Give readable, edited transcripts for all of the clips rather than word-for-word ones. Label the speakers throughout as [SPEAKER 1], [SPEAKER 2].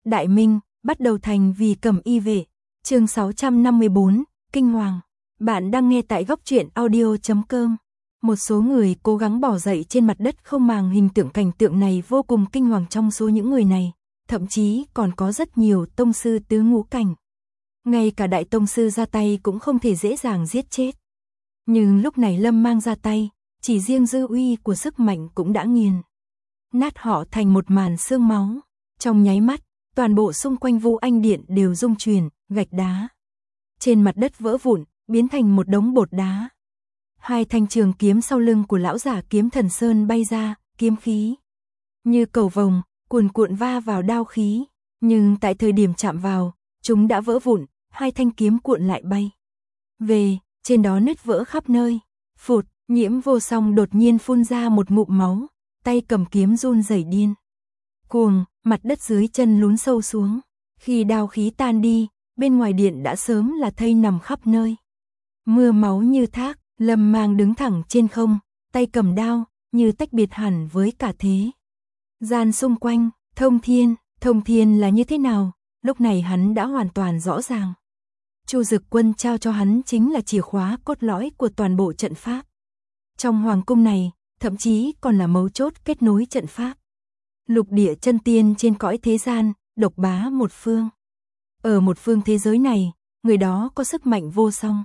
[SPEAKER 1] Đại Minh, bắt đầu thành vì Cẩm Y vệ. Chương 654, Kinh Hoàng. Bạn đang nghe tại góc truyện audio.com. Một số người cố gắng bỏ dậy trên mặt đất không màng hình tượng cảnh tượng này vô cùng kinh hoàng. Trong số những người này, thậm chí còn có rất nhiều tông sư tứ ngũ cảnh. Ngay cả đại tông sư ra tay cũng không thể dễ dàng giết chết. Nhưng lúc này Lâm Mang ra tay, chỉ riêng dư uy của sức mạnh cũng đã nghiền nát họ thành một màn xương máu. Trong nháy mắt, toàn bộ xung quanh Vũ Anh Điện đều rung chuyển, gạch đá trên mặt đất vỡ vụn, biến thành một đống bột đá. Hai thanh trường kiếm sau lưng của lão giả Kiếm Thần Sơn bay ra, kiếm khí như cầu vồng, cuồn cuộn va vào đao khí, nhưng tại thời điểm chạm vào, chúng đã vỡ vụn, hai thanh kiếm cuộn lại bay về, trên đó nứt vỡ khắp nơi. Phụt, Nhiễm Vô Song đột nhiên phun ra một ngụm máu, tay cầm kiếm run rẩy điên cuồng, mặt đất dưới chân lún sâu xuống. Khi đao khí tan đi, bên ngoài điện đã sớm là thây nằm khắp nơi. Mưa máu như thác, Lâm Mang đứng thẳng trên không, tay cầm đao, như tách biệt hẳn với cả thế gian xung quanh. Thông thiên là như thế nào, lúc này hắn đã hoàn toàn rõ ràng. Chu Dực Quân trao cho hắn chính là chìa khóa cốt lõi của toàn bộ trận pháp. Trong hoàng cung này, thậm chí còn là mấu chốt kết nối trận pháp. Lục địa chân tiên trên cõi thế gian, độc bá một phương. Ở một phương thế giới này, người đó có sức mạnh vô song.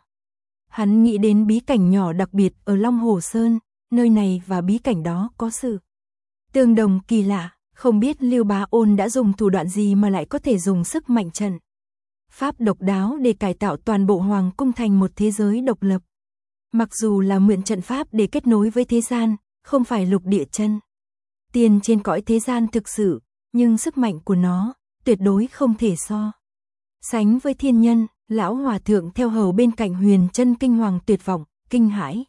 [SPEAKER 1] Hắn nghĩ đến bí cảnh nhỏ đặc biệt ở Long Hồ Sơn, nơi này và bí cảnh đó có sự tương đồng kỳ lạ, không biết Lưu Bá Ôn đã dùng thủ đoạn gì mà lại có thể dùng sức mạnh trận pháp độc đáo để cải tạo toàn bộ hoàng cung thành một thế giới độc lập. Mặc dù là mượn trận pháp để kết nối với thế gian, không phải lục địa chân tiên trên cõi thế gian thực sự, nhưng sức mạnh của nó tuyệt đối không thể so sánh với thiên nhân. Lão hòa thượng theo hầu bên cạnh Huyền Chân kinh hoàng tuyệt vọng, kinh hãi,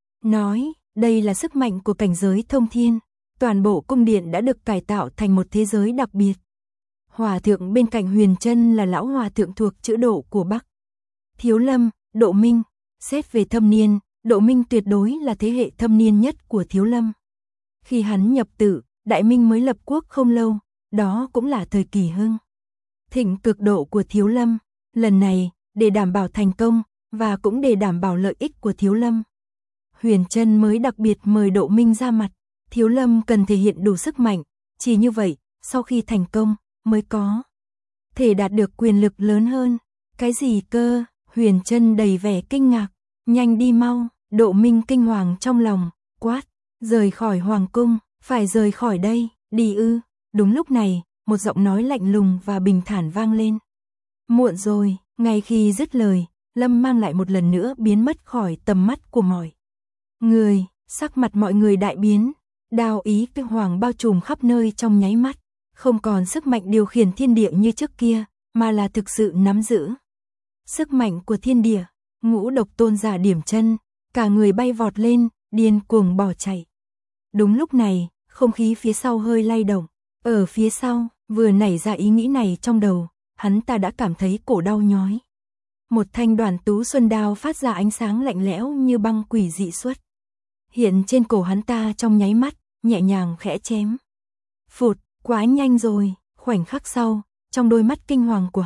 [SPEAKER 1] nói, đây là sức mạnh của cảnh giới thông thiên, toàn bộ cung điện đã được cải tạo thành một thế giới đặc biệt. Hòa thượng bên cạnh Huyền Chân là lão hòa thượng thuộc chữ Độ của Bắc Thiếu Lâm, Độ Minh. Xét về thâm niên, Độ Minh tuyệt đối là thế hệ thâm niên nhất của Thiếu Lâm. Khi hắn nhập tự, Đại Minh mới lập quốc không lâu, đó cũng là thời kỳ hưng thịnh cực độ của Thiếu Lâm. Lần này, để đảm bảo thành công, và cũng để đảm bảo lợi ích của Thiếu Lâm, Huyền Chân mới đặc biệt mời Độ Minh ra mặt. Thiếu Lâm cần thể hiện đủ sức mạnh, chỉ như vậy, sau khi thành công, mới có thể đạt được quyền lực lớn hơn. Cái gì cơ? Huyền Chân đầy vẻ kinh ngạc. Nhanh đi mau, Độ Minh kinh hoàng trong lòng, quát, rời khỏi hoàng cung, phải rời khỏi đây, đi ư. Đúng lúc này, một giọng nói lạnh lùng và bình thản vang lên. Muộn rồi. Ngay khi dứt lời, Lâm Mang lại một lần nữa biến mất khỏi tầm mắt của mọi người. Sắc mặt mọi người đại biến, đao ý kinh hoàng bao trùm khắp nơi trong nháy mắt. Không còn sức mạnh điều khiển thiên địa như trước kia, mà là thực sự nắm giữ sức mạnh của thiên địa. Ngũ Độc Tôn giả điểm chân, cả người bay vọt lên, điên cuồng bỏ chạy. Đúng lúc này, không khí phía sau hơi lay động. Ở phía sau, vừa nảy ra ý nghĩ này trong đầu, hắn ta đã cảm thấy cổ đau nhói. Một thanh Đoàn Tú Xuân đao phát ra ánh sáng lạnh lẽo như băng quỷ dị xuất hiện trên cổ hắn ta trong nháy mắt, nhẹ nhàng khẽ chém. Phụt, quá nhanh rồi. Khoảnh khắc sau, trong đôi mắt kinh hoàng của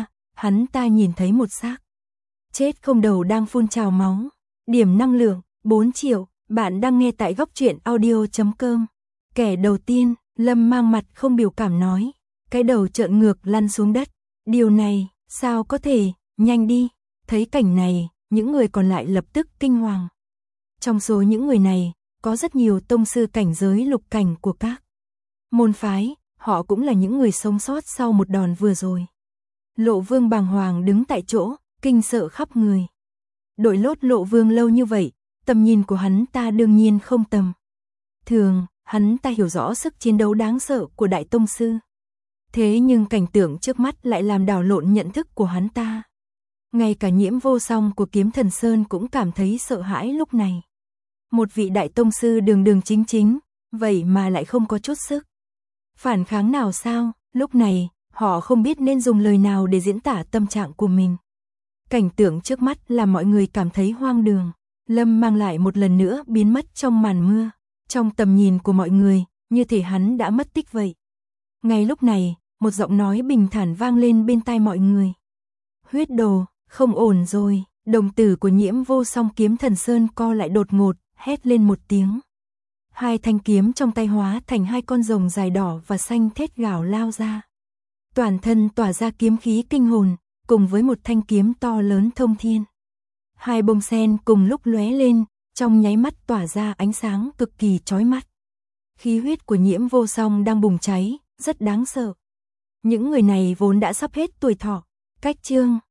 [SPEAKER 1] hắn ta nhìn thấy một xác chết không đầu đang phun trào máu. Điểm năng lượng 4 triệu. Bạn đang nghe tại góc truyện audio.com. Kẻ đầu tiên, Lâm Mang mặt không biểu cảm nói, cái đầu trợn ngược lăn xuống đất. Điều này, sao có thể? Nhanh đi. Thấy cảnh này, những người còn lại lập tức kinh hoàng. Trong số những người này, có rất nhiều tông sư cảnh giới lục cảnh của các môn phái, họ cũng là những người sống sót sau một đòn vừa rồi. Lộ Vương bàng hoàng đứng tại chỗ, kinh sợ khắp người. Đội lốt Lộ Vương lâu như vậy, tầm nhìn của hắn ta đương nhiên không tầm thường, hắn ta hiểu rõ sức chiến đấu đáng sợ của đại tông sư. Thế nhưng cảnh tượng trước mắt lại làm đảo lộn nhận thức của hắn ta. Ngay cả Nhiễm Vô Song của Kiếm Thần Sơn cũng cảm thấy sợ hãi lúc này. Một vị đại tông sư đường đường chính chính, vậy mà lại không có chút sức phản kháng nào sao? Lúc này, họ không biết nên dùng lời nào để diễn tả tâm trạng của mình. Cảnh tượng trước mắt làm mọi người cảm thấy hoang đường. Lâm Mang lại một lần nữa biến mất trong màn mưa, trong tầm nhìn của mọi người, như thể hắn đã mất tích vậy. Ngay lúc này, một giọng nói bình thản vang lên bên tai mọi người. Huyết đồ, không ổn rồi, đồng tử của Nhiễm Vô Song Kiếm Thần Sơn co lại đột ngột, hét lên một tiếng. Hai thanh kiếm trong tay hóa thành hai con rồng dài đỏ và xanh thét gào lao ra. Toàn thân tỏa ra kiếm khí kinh hồn, cùng với một thanh kiếm to lớn thông thiên. Hai bông sen cùng lúc lóe lên, trong nháy mắt tỏa ra ánh sáng cực kỳ chói mắt. Khí huyết của Nhiễm Vô Song đang bùng cháy, rất đáng sợ. Những người này vốn đã sắp hết tuổi thọ. Cách chương